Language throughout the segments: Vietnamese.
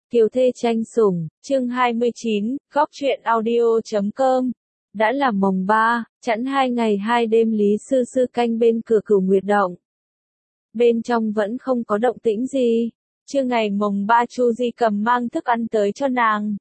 Kiều thê tranh sủng, chương 29, góc truyện audio.com. Đã là mồng 3, chẵn 2 ngày 2 đêm Lý Sư Sư canh bên cửa Cửu Nguyệt Động. Bên trong vẫn không có động tĩnh gì. Trưa ngày mồng 3 Chu Di cầm mang thức ăn tới cho nàng.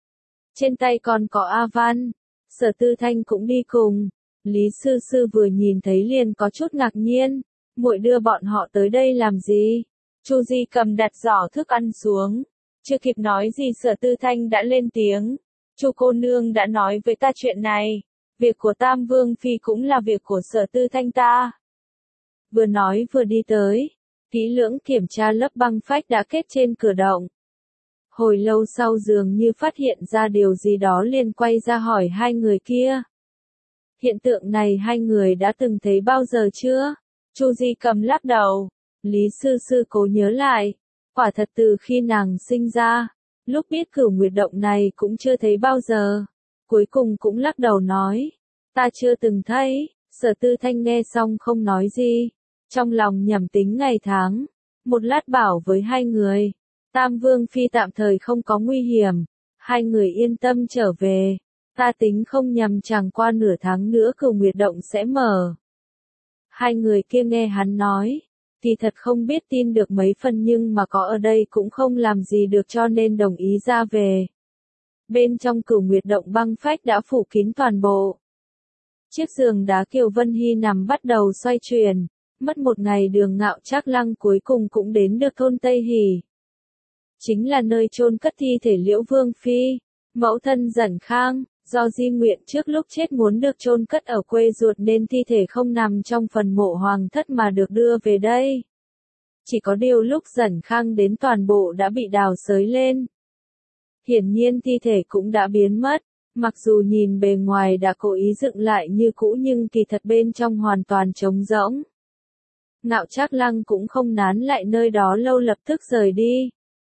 Trên tay còn có A Văn. Sở Tư Thanh cũng đi cùng. Lý Sư Sư vừa nhìn thấy liền có chút ngạc nhiên. Muội đưa bọn họ tới đây làm gì? Chu Di cầm đặt giỏ thức ăn xuống. Chưa kịp nói gì Sở Tư Thanh đã lên tiếng. Chu cô nương đã nói với ta chuyện này. Việc của Tam Vương Phi cũng là việc của Sở Tư Thanh ta. Vừa nói vừa đi tới. Kỹ lưỡng kiểm tra lớp băng phách đã kết trên cửa động. Hồi lâu sau dường như phát hiện ra điều gì đó liền quay ra hỏi hai người kia. Hiện tượng này hai người đã từng thấy bao giờ chưa? Chu Di cầm lắc đầu. Lý Sư Sư cố nhớ lại. Quả thật từ khi nàng sinh ra, lúc biết Cửu Nguyệt Động này cũng chưa thấy bao giờ. Cuối cùng cũng lắc đầu nói, ta chưa từng thấy. Sở Tư Thanh nghe xong không nói gì, trong lòng nhẩm tính ngày tháng. Một lát bảo với hai người, Tam Vương Phi tạm thời không có nguy hiểm, hai người yên tâm trở về. Ta tính không nhầm chẳng qua nửa tháng nữa Cửu Nguyệt Động sẽ mở. Hai người kia nghe hắn nói, thì thật không biết tin được mấy phần nhưng mà có ở đây cũng không làm gì được cho nên đồng ý ra về. Bên trong Cửu Nguyệt Động băng phách đã phủ kín toàn bộ. Chiếc giường đá Kiều Vân Hy nằm bắt đầu xoay chuyển, mất một ngày đường Ngạo Trác Lăng cuối cùng cũng đến được thôn Tây Hỷ. Chính là nơi chôn cất thi thể Liễu Vương Phi, mẫu thân Dẩn Khang. Do di nguyện trước lúc chết muốn được chôn cất ở quê ruột nên thi thể không nằm trong phần mộ hoàng thất mà được đưa về đây. Chỉ có điều lúc Dẩn Khang đến toàn bộ đã bị đào xới lên. Hiển nhiên thi thể cũng đã biến mất, mặc dù nhìn bề ngoài đã cố ý dựng lại như cũ nhưng kỳ thật bên trong hoàn toàn trống rỗng. Ngạo Trác Lăng cũng không nán lại nơi đó lâu lập tức rời đi.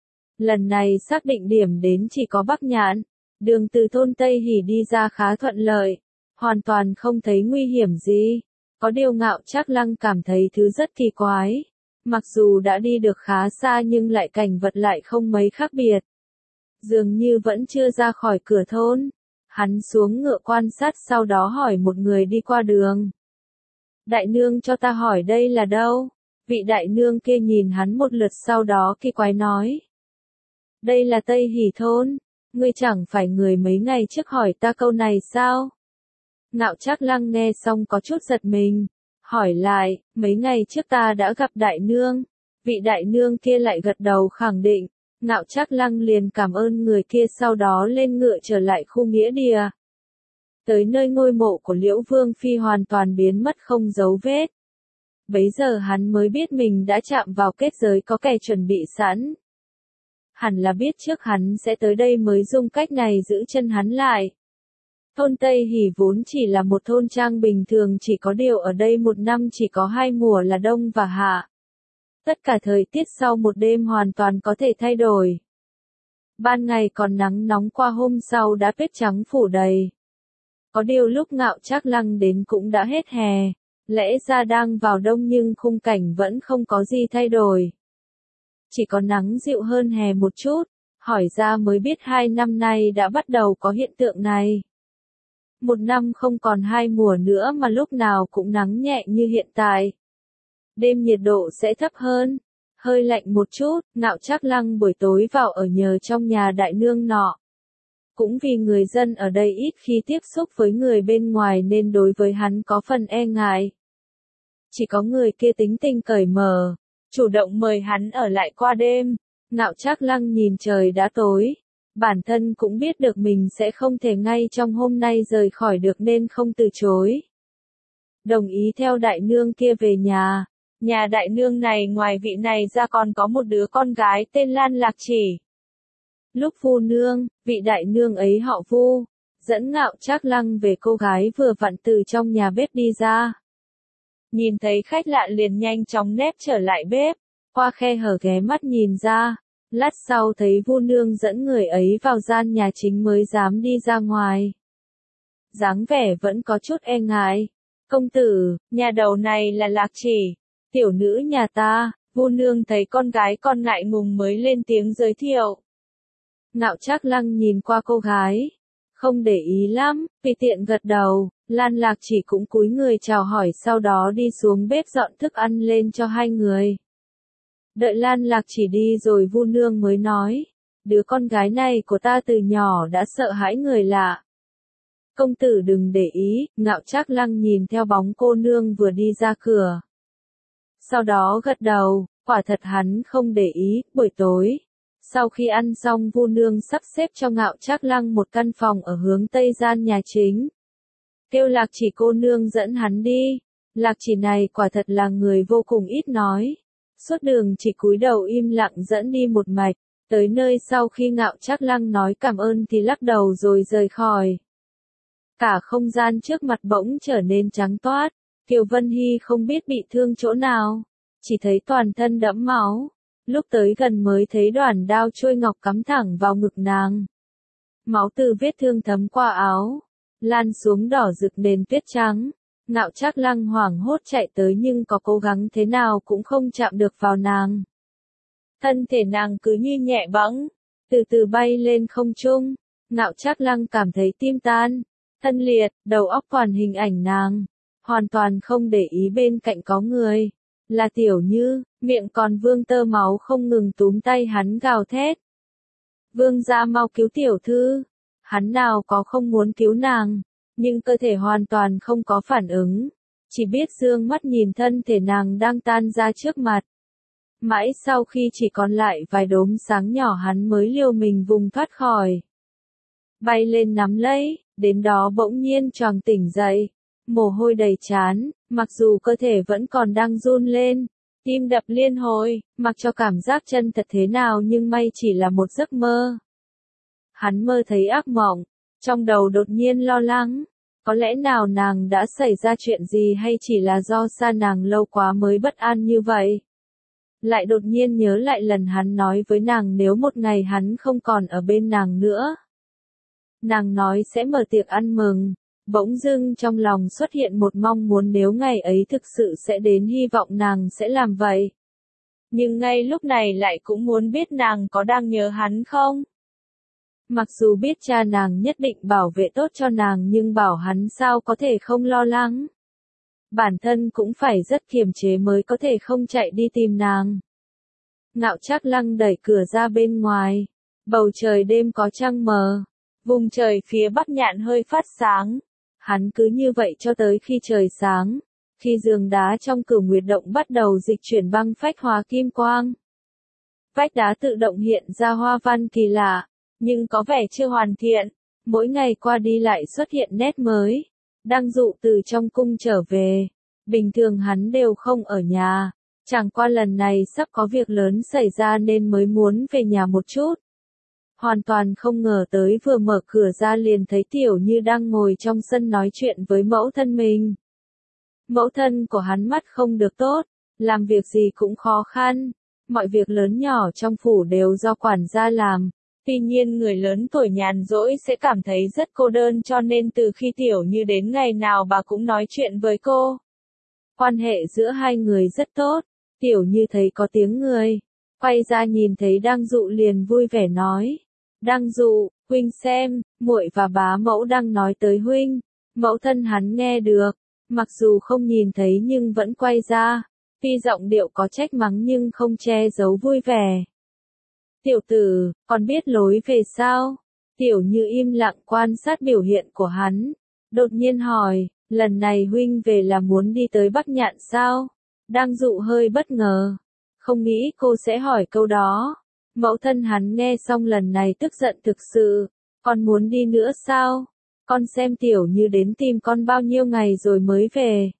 Lần này xác định điểm đến chỉ có Bắc Nhạn. Đường từ thôn Tây Hỷ đi ra khá thuận lợi, hoàn toàn không thấy nguy hiểm gì. Có điều Ngạo Trác Lăng cảm thấy thứ rất kỳ quái. Mặc dù đã đi được khá xa nhưng lại cảnh vật lại không mấy khác biệt. Dường như vẫn chưa ra khỏi cửa thôn. Hắn xuống ngựa quan sát sau đó hỏi một người đi qua đường. Đại nương cho ta hỏi đây là đâu? Vị đại nương kia nhìn hắn một lượt sau đó kỳ quái nói. Đây là Tây Hỷ thôn. Ngươi chẳng phải người mấy ngày trước hỏi ta câu này sao? Ngạo Trác Lăng nghe xong có chút giật mình, hỏi lại, mấy ngày trước ta đã gặp đại nương. Vị đại nương kia lại gật đầu khẳng định. Ngạo Trác Lăng liền cảm ơn người kia sau đó lên ngựa trở lại khu nghĩa địa. Tới nơi ngôi mộ của Liễu Vương Phi hoàn toàn biến mất không dấu vết. Bấy giờ hắn mới biết mình đã chạm vào kết giới có kẻ chuẩn bị sẵn. Hẳn là biết trước hắn sẽ tới đây mới dùng cách này giữ chân hắn lại. Thôn Tây Hỷ vốn chỉ là một thôn trang bình thường, chỉ có điều ở đây một năm chỉ có hai mùa là đông và hạ. Tất cả thời tiết sau một đêm hoàn toàn có thể thay đổi. Ban ngày còn nắng nóng qua hôm sau đã tuyết trắng phủ đầy. Có điều lúc Ngạo Trác Lăng đến cũng đã hết hè, lẽ ra đang vào đông nhưng khung cảnh vẫn không có gì thay đổi. Chỉ có nắng dịu hơn hè một chút, hỏi ra mới biết 2 năm nay đã bắt đầu có hiện tượng này. Một năm không còn 2 mùa nữa mà lúc nào cũng nắng nhẹ như hiện tại. Đêm nhiệt độ sẽ thấp hơn, hơi lạnh một chút. Ngạo Trác Lăng buổi tối vào ở nhờ trong nhà đại nương nọ. Cũng vì người dân ở đây ít khi tiếp xúc với người bên ngoài nên đối với hắn có phần e ngại. Chỉ có người kia tính tình cởi mở, chủ động mời hắn ở lại qua đêm. Ngạo Trác Lăng nhìn trời đã tối, bản thân cũng biết được mình sẽ không thể ngay trong hôm nay rời khỏi được nên không từ chối. Đồng ý theo đại nương kia về nhà. Nhà đại nương này ngoài vị này ra còn có một đứa con gái tên Lan Lạc Chỉ. Lúc Vu nương, vị đại nương ấy họ Vu, dẫn Ngạo Trác Lăng về cô gái vừa vặn từ trong nhà bếp đi ra. Nhìn thấy khách lạ liền nhanh chóng nép trở lại bếp, qua khe hở ghé mắt nhìn ra. Lát sau thấy Vu nương dẫn người ấy vào gian nhà chính mới dám đi ra ngoài. Dáng vẻ vẫn có chút e ngại. Công tử, nhà đầu này là Lạc Chỉ, tiểu nữ nhà ta. Vu nương thấy con gái con ngại ngùng mới lên tiếng giới thiệu. Ngạo Trác Lăng nhìn qua cô gái, không để ý lắm, tùy tiện gật đầu. Lan Lạc Chỉ cũng cúi người chào hỏi, sau đó đi xuống bếp dọn thức ăn lên cho hai người. Đợi Lan Lạc Chỉ đi rồi Vu Nương mới nói, đứa con gái này của ta từ nhỏ đã sợ hãi người lạ. Công tử đừng để ý. Ngạo Trác Lăng nhìn theo bóng cô nương vừa đi ra cửa. Sau đó gật đầu, quả thật hắn không để ý. Buổi tối, sau khi ăn xong, Vu Nương sắp xếp cho Ngạo Trác Lăng một căn phòng ở hướng tây gian nhà chính. Kêu Lạc Chỉ cô nương dẫn hắn đi. Lạc Chỉ này quả thật là người vô cùng ít nói. Suốt đường chỉ cúi đầu im lặng dẫn đi một mạch. Tới nơi sau khi Ngạo Trác Lăng nói cảm ơn thì lắc đầu rồi rời khỏi. Cả không gian trước mặt bỗng trở nên trắng toát. Kiều Vân Hy không biết bị thương chỗ nào, chỉ thấy toàn thân đẫm máu. Lúc tới gần mới thấy đoàn đao chuôi ngọc cắm thẳng vào ngực nàng. Máu từ vết thương thấm qua áo, lan xuống đỏ rực nền tuyết trắng. Ngạo Trác Lăng hoảng hốt chạy tới nhưng có cố gắng thế nào cũng không chạm được vào nàng. Thân thể nàng cứ như nhẹ bẫng, từ từ bay lên không trung. Ngạo Trác Lăng cảm thấy tim tan, thân liệt, đầu óc toàn hình ảnh nàng, hoàn toàn không để ý bên cạnh có người. Là Tiểu Như, miệng còn vương tơ máu không ngừng túm tay hắn gào thét. Vương gia mau cứu tiểu thư. Hắn nào có không muốn cứu nàng, nhưng cơ thể hoàn toàn không có phản ứng, chỉ biết dương mắt nhìn thân thể nàng đang tan ra trước mặt. Mãi sau khi chỉ còn lại vài đốm sáng nhỏ hắn mới liều mình vùng thoát khỏi. Bay lên nắm lấy, đến đó bỗng nhiên choàng tỉnh dậy, mồ hôi đầy trán, mặc dù cơ thể vẫn còn đang run lên, tim đập liên hồi, mặc cho cảm giác chân thật thế nào nhưng may chỉ là một giấc mơ. Hắn mơ thấy ác mộng, trong đầu đột nhiên lo lắng, có lẽ nào nàng đã xảy ra chuyện gì hay chỉ là do xa nàng lâu quá mới bất an như vậy. Lại đột nhiên nhớ lại lần hắn nói với nàng nếu một ngày hắn không còn ở bên nàng nữa. Nàng nói sẽ mở tiệc ăn mừng, bỗng dưng trong lòng xuất hiện một mong muốn nếu ngày ấy thực sự sẽ đến, hy vọng nàng sẽ làm vậy. Nhưng ngay lúc này lại cũng muốn biết nàng có đang nhớ hắn không. Mặc dù biết cha nàng nhất định bảo vệ tốt cho nàng nhưng bảo hắn sao có thể không lo lắng. Bản thân cũng phải rất kiềm chế mới có thể không chạy đi tìm nàng. Ngạo Trác Lăng đẩy cửa ra bên ngoài. Bầu trời đêm có trăng mờ. Vùng trời phía bắc nhạn hơi phát sáng. Hắn cứ như vậy cho tới khi trời sáng. Khi giường đá trong Cửu Nguyệt Động bắt đầu dịch chuyển băng phách hóa kim quang. Vách đá tự động hiện ra hoa văn kỳ lạ, nhưng có vẻ chưa hoàn thiện. Mỗi ngày qua đi lại xuất hiện nét mới. Đăng Dụ từ trong cung trở về. Bình thường hắn đều không ở nhà. Chẳng qua lần này sắp có việc lớn xảy ra nên mới muốn về nhà một chút. Hoàn toàn không ngờ tới vừa mở cửa ra liền thấy Tiểu Như đang ngồi trong sân nói chuyện với mẫu thân mình. Mẫu thân của hắn mắt không được tốt, làm việc gì cũng khó khăn. Mọi việc lớn nhỏ trong phủ đều do quản gia làm. Tuy nhiên người lớn tuổi nhàn rỗi sẽ cảm thấy rất cô đơn cho nên từ khi Tiểu Như đến ngày nào bà cũng nói chuyện với cô. Quan hệ giữa hai người rất tốt. Tiểu Như thấy có tiếng người, quay ra nhìn thấy Đăng Dụ liền vui vẻ nói. Đăng Dụ, huynh xem, muội và bá mẫu đang nói tới huynh. Mẫu thân hắn nghe được, mặc dù không nhìn thấy nhưng vẫn quay ra. Tuy giọng điệu có trách mắng nhưng không che giấu vui vẻ. Tiểu tử, còn biết lối về sao? Tiểu Như im lặng quan sát biểu hiện của hắn. Đột nhiên hỏi, lần này huynh về là muốn đi tới Bắc Nhạn sao? Đăng Dụ hơi bất ngờ. Không nghĩ cô sẽ hỏi câu đó. Mẫu thân hắn nghe xong lần này tức giận thực sự. Con muốn đi nữa sao? Con xem Tiểu Như đến tìm con bao nhiêu ngày rồi mới về.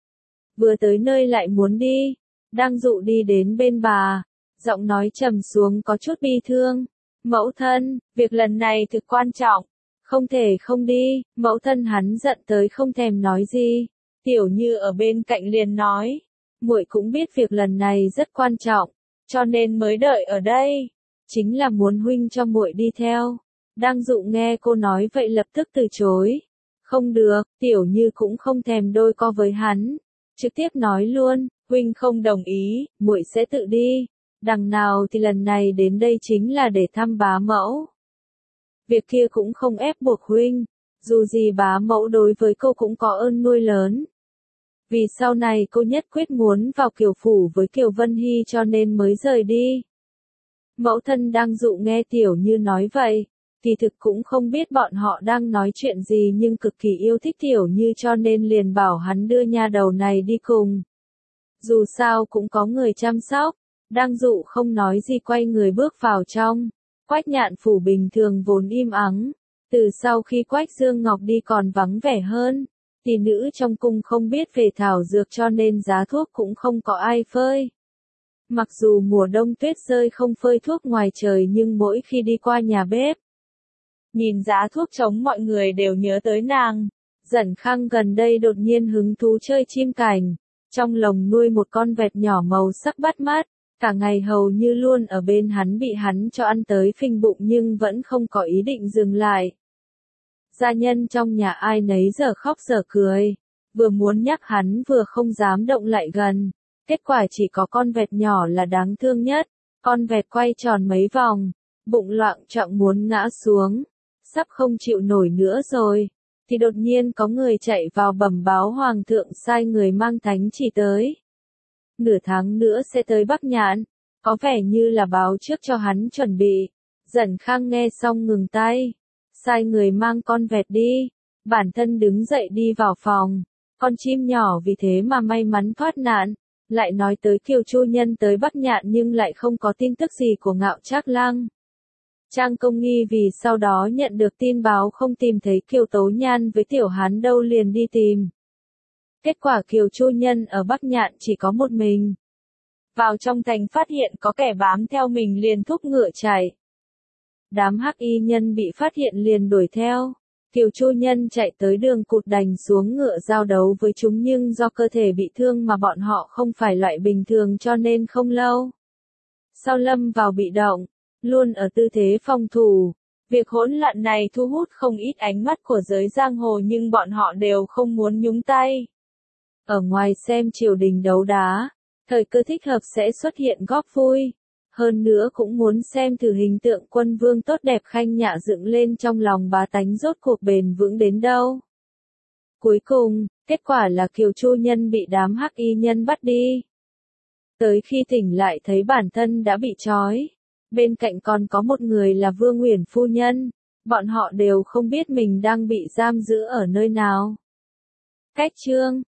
Vừa tới nơi lại muốn đi. Đăng Dụ đi đến bên bà. Giọng nói trầm xuống có chút bi thương. Mẫu thân, việc lần này thực quan trọng. Không thể không đi. Mẫu thân hắn giận tới không thèm nói gì. Tiểu Như ở bên cạnh liền nói. Muội cũng biết việc lần này rất quan trọng, cho nên mới đợi ở đây. Chính là muốn huynh cho muội đi theo. Đăng Dụ nghe cô nói vậy lập tức từ chối. Không được, Tiểu Như cũng không thèm đôi co với hắn. Trực tiếp nói luôn, huynh không đồng ý, muội sẽ tự đi. Đằng nào thì lần này đến đây chính là để thăm bá mẫu. Việc kia cũng không ép buộc huynh, dù gì bá mẫu đối với cô cũng có ơn nuôi lớn. Vì sau này cô nhất quyết muốn vào Kiều phủ với Kiều Vân Hy cho nên mới rời đi. Mẫu thân đang dụ nghe Tiểu Như nói vậy, kỳ thực cũng không biết bọn họ đang nói chuyện gì nhưng cực kỳ yêu thích Tiểu Như cho nên liền bảo hắn đưa nha đầu này đi cùng. Dù sao cũng có người chăm sóc, đang dụ không nói gì quay người bước vào trong. Quách Nhạn phủ bình thường vốn im ắng, từ sau khi Quách Dương Ngọc đi còn vắng vẻ hơn. Tỷ nữ trong cung không biết về thảo dược cho nên giá thuốc cũng không có ai phơi. Mặc dù mùa đông tuyết rơi không phơi thuốc ngoài trời nhưng mỗi khi đi qua nhà bếp, nhìn giá thuốc trống mọi người đều nhớ tới nàng. Dẩn Khang gần đây đột nhiên hứng thú chơi chim cảnh, trong lồng nuôi một con vẹt nhỏ màu sắc bắt mắt, cả ngày hầu như luôn ở bên hắn bị hắn cho ăn tới phình bụng nhưng vẫn không có ý định dừng lại. Gia nhân trong nhà ai nấy giờ khóc giờ cười, vừa muốn nhắc hắn vừa không dám động lại gần. Kết quả chỉ có con vẹt nhỏ là đáng thương nhất, con vẹt quay tròn mấy vòng, bụng loạng choạng muốn ngã xuống, sắp không chịu nổi nữa rồi, thì đột nhiên có người chạy vào bẩm báo hoàng thượng sai người mang thánh chỉ tới. Nửa tháng nữa sẽ tới Bắc Nhạn, có vẻ như là báo trước cho hắn chuẩn bị. Dẩn Khang nghe xong ngừng tay, sai người mang con vẹt đi, bản thân đứng dậy đi vào phòng, con chim nhỏ vì thế mà may mắn thoát nạn. Lại nói tới Kiều Chu Nhân tới Bắc Nhạn nhưng lại không có tin tức gì của Ngạo Trác Lăng. Trang Công Nghi vì sau đó nhận được tin báo không tìm thấy Kiều Tố Nhan với Tiểu Hán đâu liền đi tìm. Kết quả Kiều Chu Nhân ở Bắc Nhạn chỉ có một mình. Vào trong thành phát hiện có kẻ bám theo mình liền thúc ngựa chạy. Đám hắc y nhân bị phát hiện liền đuổi theo. Kiều Chu Nhân chạy tới đường cụt đành xuống ngựa giao đấu với chúng nhưng do cơ thể bị thương mà bọn họ không phải loại bình thường cho nên không lâu sau lâm vào bị động, luôn ở tư thế phòng thủ. Việc hỗn loạn này thu hút không ít ánh mắt của giới giang hồ nhưng bọn họ đều không muốn nhúng tay. Ở ngoài xem triều đình đấu đá, thời cơ thích hợp sẽ xuất hiện góp vui. Hơn nữa cũng muốn xem thử hình tượng quân vương tốt đẹp Khanh Nhạ dựng lên trong lòng bá tánh rốt cuộc bền vững đến đâu. Cuối cùng, kết quả là Kiều Chu Nhân bị đám hắc y nhân bắt đi. Tới khi tỉnh lại thấy bản thân đã bị trói. Bên cạnh còn có một người là Vương Uyển phu nhân. Bọn họ đều không biết mình đang bị giam giữ ở nơi nào. Cách chương